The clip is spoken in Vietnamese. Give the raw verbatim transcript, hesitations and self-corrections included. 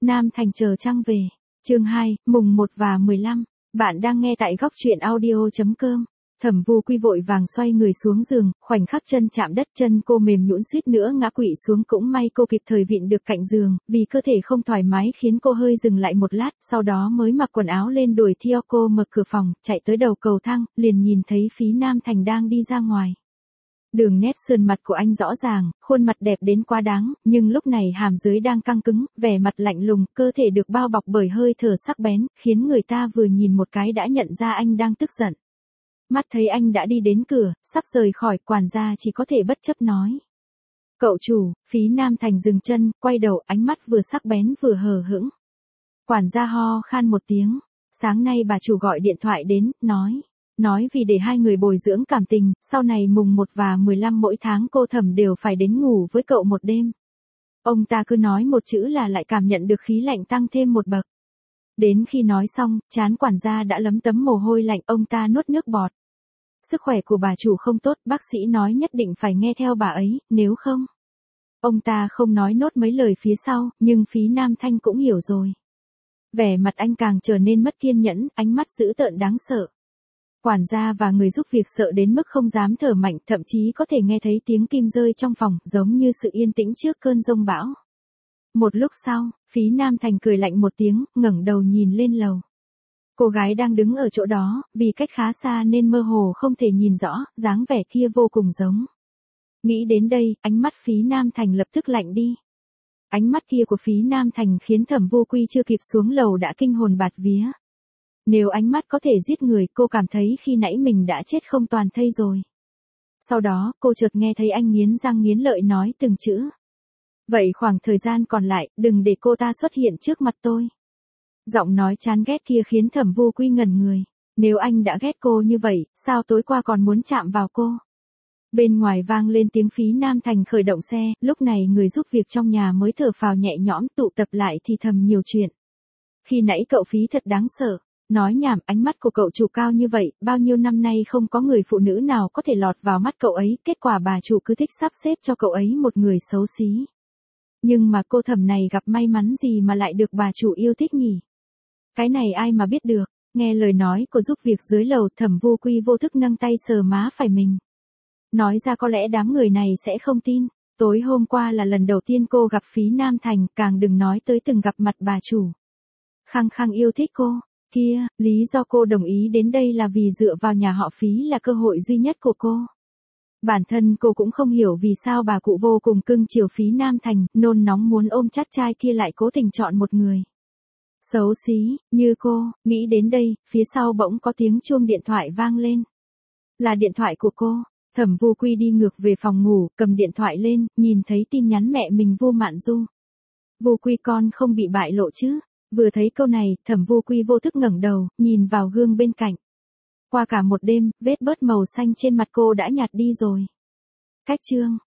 Nam Thành chờ trăng về. Chương hai, mùng một và mười lăm. Bạn đang nghe tại góc truyện audio chấm com. Thẩm Vu Quy vội vàng xoay người xuống giường, khoảnh khắc chân chạm đất chân cô mềm nhũn suýt nữa ngã quỵ xuống, cũng may cô kịp thời vịn được cạnh giường, vì cơ thể không thoải mái khiến cô hơi dừng lại một lát, sau đó mới mặc quần áo lên đuổi theo cô mở cửa phòng, chạy tới đầu cầu thang, liền nhìn thấy Phí Nam Thành đang đi ra ngoài. Đường nét sườn mặt của anh rõ ràng, khuôn mặt đẹp đến quá đáng, nhưng lúc này hàm dưới đang căng cứng, vẻ mặt lạnh lùng, cơ thể được bao bọc bởi hơi thở sắc bén, khiến người ta vừa nhìn một cái đã nhận ra anh đang tức giận. Mắt thấy anh đã đi đến cửa, sắp rời khỏi, quản gia chỉ có thể bất chấp nói. Cậu chủ. Phí Nam Thành dừng chân, quay đầu, ánh mắt vừa sắc bén vừa hờ hững. Quản gia ho khan một tiếng. Sáng nay bà chủ gọi điện thoại đến, nói. Nói vì để hai người bồi dưỡng cảm tình, sau này mùng một và mười lăm mỗi tháng cô Thẩm đều phải đến ngủ với cậu một đêm. Ông ta cứ nói một chữ là lại cảm nhận được khí lạnh tăng thêm một bậc. Đến khi nói xong, trán quản gia đã lấm tấm mồ hôi lạnh, ông ta nuốt nước bọt. Sức khỏe của bà chủ không tốt, bác sĩ nói nhất định phải nghe theo bà ấy, nếu không. Ông ta không nói nốt mấy lời phía sau, nhưng Phí Nam Thanh cũng hiểu rồi. Vẻ mặt anh càng trở nên mất kiên nhẫn, ánh mắt dữ tợn đáng sợ. Quản gia và người giúp việc sợ đến mức không dám thở mạnh, thậm chí có thể nghe thấy tiếng kim rơi trong phòng, giống như sự yên tĩnh trước cơn giông bão. Một lúc sau, Phí Nam Thành cười lạnh một tiếng, ngẩng đầu nhìn lên lầu. Cô gái đang đứng ở chỗ đó, vì cách khá xa nên mơ hồ không thể nhìn rõ, dáng vẻ kia vô cùng giống. Nghĩ đến đây, ánh mắt Phí Nam Thành lập tức lạnh đi. Ánh mắt kia của Phí Nam Thành khiến Thẩm Vu Quy chưa kịp xuống lầu đã kinh hồn bạt vía. Nếu ánh mắt có thể giết người, cô cảm thấy khi nãy mình đã chết không toàn thây rồi. Sau đó, cô chợt nghe thấy anh nghiến răng nghiến lợi nói từng chữ. Vậy khoảng thời gian còn lại, đừng để cô ta xuất hiện trước mặt tôi. Giọng nói chán ghét kia khiến Thẩm Vu Quy ngẩn người. Nếu anh đã ghét cô như vậy, sao tối qua còn muốn chạm vào cô? Bên ngoài vang lên tiếng Phí Nam Thành khởi động xe, lúc này người giúp việc trong nhà mới thở phào nhẹ nhõm, tụ tập lại thì thầm nhiều chuyện. Khi nãy cậu Phí thật đáng sợ. Nói nhảm, ánh mắt của cậu chủ cao như vậy, bao nhiêu năm nay không có người phụ nữ nào có thể lọt vào mắt cậu ấy, kết quả bà chủ cứ thích sắp xếp cho cậu ấy một người xấu xí. Nhưng mà cô Thẩm này gặp may mắn gì mà lại được bà chủ yêu thích nhỉ? Cái này ai mà biết được. Nghe lời nói của giúp việc dưới lầu, Thẩm Vu Quy vô thức nâng tay sờ má phải mình. Nói ra có lẽ đám người này sẽ không tin. Tối hôm qua là lần đầu tiên cô gặp Phí Nam Thành, càng đừng nói tới từng gặp mặt bà chủ. Khăng khăng yêu thích cô. Kia, lý do cô đồng ý đến đây là vì dựa vào nhà họ Phí là cơ hội duy nhất của cô. Bản thân cô cũng không hiểu vì sao bà cụ vô cùng cưng chiều Phí Nam Thành, nôn nóng muốn ôm chắt trai kia lại cố tình chọn một người xấu xí, như cô. Nghĩ đến đây, phía sau bỗng có tiếng chuông điện thoại vang lên. Là điện thoại của cô. Thẩm Vu Quy đi ngược về phòng ngủ, cầm điện thoại lên, nhìn thấy tin nhắn mẹ mình Vu Mạn Du. Vu Quy con không bị bại lộ chứ? Vừa thấy câu này, Thẩm Vu Quy vô thức ngẩng đầu, nhìn vào gương bên cạnh. Qua cả một đêm, vết bớt màu xanh trên mặt cô đã nhạt đi rồi. Cách chương.